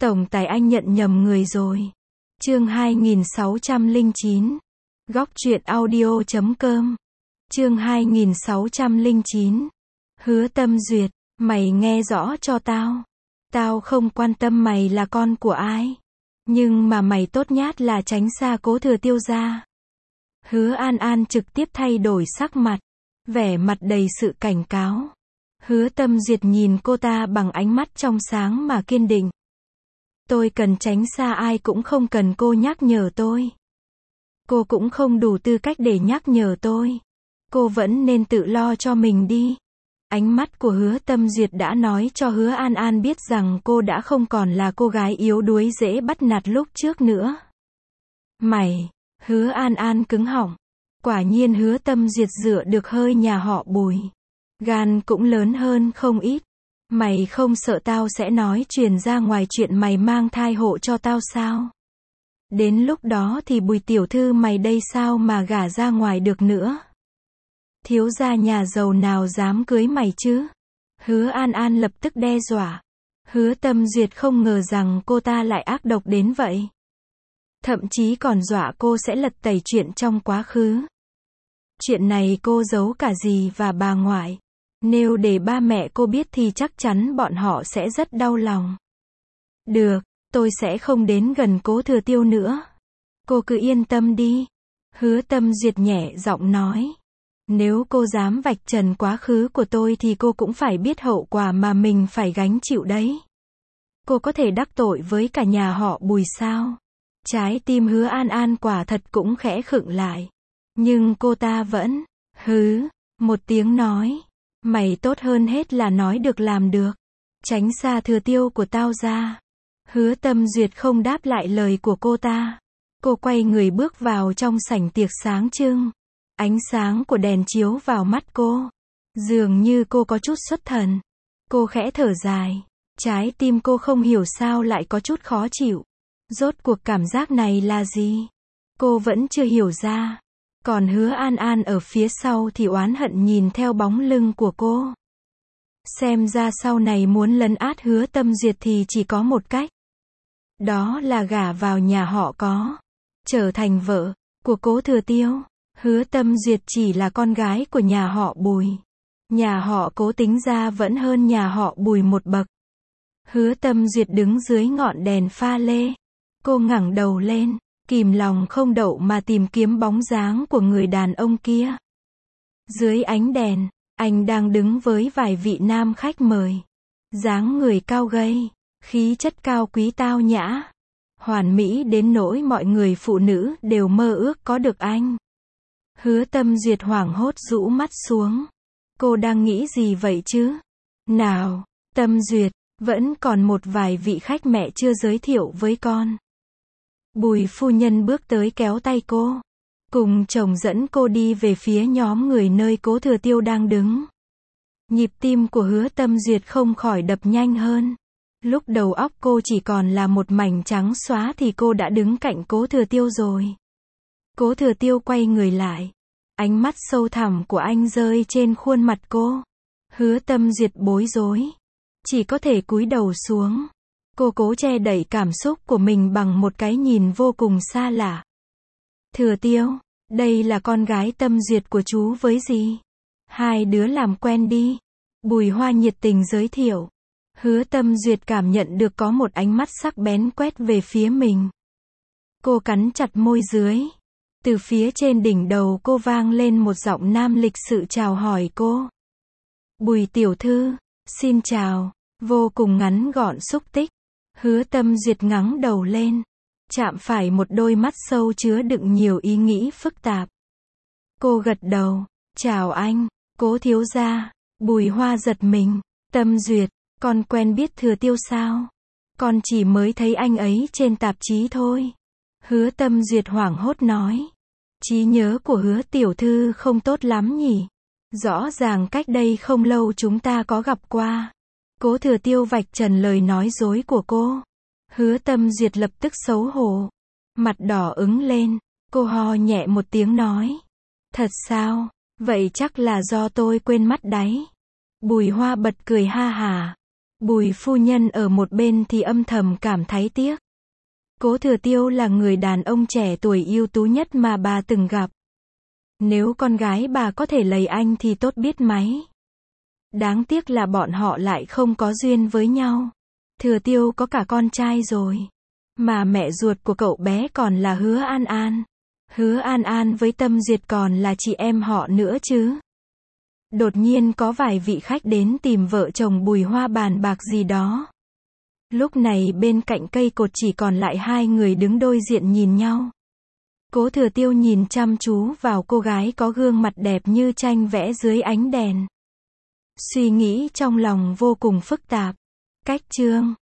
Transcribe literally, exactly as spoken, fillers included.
Tổng tài anh nhận nhầm người rồi. Chương hai nghìn sáu trăm lẻ chín. Góc truyện audio chấm com. Chương hai nghìn sáu trăm lẻ chín. Hứa Tâm Duyệt, mày nghe rõ cho tao. Tao không quan tâm mày là con của ai. Nhưng mà mày tốt nhát là tránh xa Cố Thừa Tiêu ra. Hứa An An trực tiếp thay đổi sắc mặt. Vẻ mặt đầy sự cảnh cáo. Hứa Tâm Duyệt nhìn cô ta bằng ánh mắt trong sáng mà kiên định. Tôi cần tránh xa ai cũng không cần cô nhắc nhở tôi. Cô cũng không đủ tư cách để nhắc nhở tôi. Cô vẫn nên tự lo cho mình đi. Ánh mắt của Hứa Tâm Duyệt đã nói cho Hứa An An biết rằng cô đã không còn là cô gái yếu đuối dễ bắt nạt lúc trước nữa. Mày, Hứa An An cứng họng. Quả nhiên Hứa Tâm Duyệt dựa được hơi nhà họ Bùi. Gan cũng lớn hơn không ít. Mày không sợ tao sẽ nói truyền ra ngoài chuyện mày mang thai hộ cho tao sao? Đến lúc đó thì Bùi tiểu thư mày đây sao mà gả ra ngoài được nữa? Thiếu gia nhà giàu nào dám cưới mày chứ? Hứa An An lập tức đe dọa. Hứa Tâm Duyệt không ngờ rằng cô ta lại ác độc đến vậy. Thậm chí còn dọa cô sẽ lật tẩy chuyện trong quá khứ. Chuyện này cô giấu cả dì và bà ngoại. Nếu để ba mẹ cô biết thì chắc chắn bọn họ sẽ rất đau lòng. Được, tôi sẽ không đến gần Cố Thừa Tiêu nữa. Cô cứ yên tâm đi. Hứa Tâm Duyệt nhẹ giọng nói. Nếu cô dám vạch trần quá khứ của tôi thì cô cũng phải biết hậu quả mà mình phải gánh chịu đấy. Cô có thể đắc tội với cả nhà họ Bùi sao? Trái tim Hứa An An quả thật cũng khẽ khựng lại. Nhưng cô ta vẫn, hứ, một tiếng nói. Mày tốt hơn hết là nói được làm được. Tránh xa Thừa Tiêu của tao ra. Hứa Tâm Duyệt không đáp lại lời của cô ta. Cô quay người bước vào trong sảnh tiệc sáng trưng. Ánh sáng của đèn chiếu vào mắt cô. Dường như cô có chút xuất thần. Cô khẽ thở dài. Trái tim cô không hiểu sao lại có chút khó chịu. Rốt cuộc cảm giác này là gì? Cô vẫn chưa hiểu ra. Còn Hứa An An ở phía sau thì oán hận nhìn theo bóng lưng của cô. Xem ra sau này muốn lấn át Hứa Tâm Duyệt thì chỉ có một cách. Đó là gả vào nhà họ Có. Trở thành vợ của Cố Thừa Tiêu. Hứa Tâm Duyệt chỉ là con gái của nhà họ Bùi. Nhà họ Cố tính ra vẫn hơn nhà họ Bùi một bậc. Hứa Tâm Duyệt đứng dưới ngọn đèn pha lê. Cô ngẩng đầu lên. Kìm lòng không đậu mà tìm kiếm bóng dáng của người đàn ông kia. Dưới ánh đèn, anh đang đứng với vài vị nam khách mời. Dáng người cao gầy, khí chất cao quý tao nhã. Hoàn mỹ đến nỗi mọi người phụ nữ đều mơ ước có được anh. Hứa Tâm Duyệt hoảng hốt rũ mắt xuống. Cô đang nghĩ gì vậy chứ? Nào, Tâm Duyệt, vẫn còn một vài vị khách mẹ chưa giới thiệu với con. Bùi phu nhân bước tới kéo tay cô. Cùng chồng dẫn cô đi về phía nhóm người nơi Cố Thừa Tiêu đang đứng. Nhịp tim của Hứa Tâm Duyệt không khỏi đập nhanh hơn. Lúc đầu óc cô chỉ còn là một mảnh trắng xóa thì cô đã đứng cạnh Cố Thừa Tiêu rồi. Cố Thừa Tiêu quay người lại. Ánh mắt sâu thẳm của anh rơi trên khuôn mặt cô. Hứa Tâm Duyệt bối rối. Chỉ có thể cúi đầu xuống. Cô cố che đậy cảm xúc của mình bằng một cái nhìn vô cùng xa lạ. Thừa Tiêu, đây là con gái Tâm Duyệt của chú với dì. Hai đứa làm quen đi. Bùi Hoa nhiệt tình giới thiệu. Hứa Tâm Duyệt cảm nhận được có một ánh mắt sắc bén quét về phía mình. Cô cắn chặt môi dưới. Từ phía trên đỉnh đầu cô vang lên một giọng nam lịch sự chào hỏi cô. Bùi tiểu thư, xin chào, vô cùng ngắn gọn xúc tích. Hứa Tâm Duyệt ngẩng đầu lên, chạm phải một đôi mắt sâu chứa đựng nhiều ý nghĩ phức tạp. Cô gật đầu, chào anh, Cố thiếu gia. Bùi Hoa giật mình, Tâm Duyệt, con quen biết Thừa Tiêu sao? Con chỉ mới thấy anh ấy trên tạp chí thôi. Hứa Tâm Duyệt hoảng hốt nói. Trí nhớ của Hứa tiểu thư không tốt lắm nhỉ? Rõ ràng cách đây không lâu chúng ta có gặp qua. Cố Thừa Tiêu vạch trần lời nói dối của cô. Hứa Tâm Duyệt lập tức xấu hổ. Mặt đỏ ửng lên. Cô ho nhẹ một tiếng nói. Thật sao? Vậy chắc là do tôi quên mắt đáy. Bùi Hoa bật cười ha hả. Bùi phu nhân ở một bên thì âm thầm cảm thấy tiếc. Cố Thừa Tiêu là người đàn ông trẻ tuổi ưu tú nhất mà bà từng gặp. Nếu con gái bà có thể lấy anh thì tốt biết mấy. Đáng tiếc là bọn họ lại không có duyên với nhau. Thừa Tiêu có cả con trai rồi. Mà mẹ ruột của cậu bé còn là Hứa An An. Hứa An An với Tâm Duyệt còn là chị em họ nữa chứ. Đột nhiên có vài vị khách đến tìm vợ chồng Bùi Hoa bàn bạc gì đó. Lúc này bên cạnh cây cột chỉ còn lại hai người đứng đối diện nhìn nhau. Cố Thừa Tiêu nhìn chăm chú vào cô gái có gương mặt đẹp như tranh vẽ dưới ánh đèn. Suy nghĩ trong lòng vô cùng phức tạp. Cách chương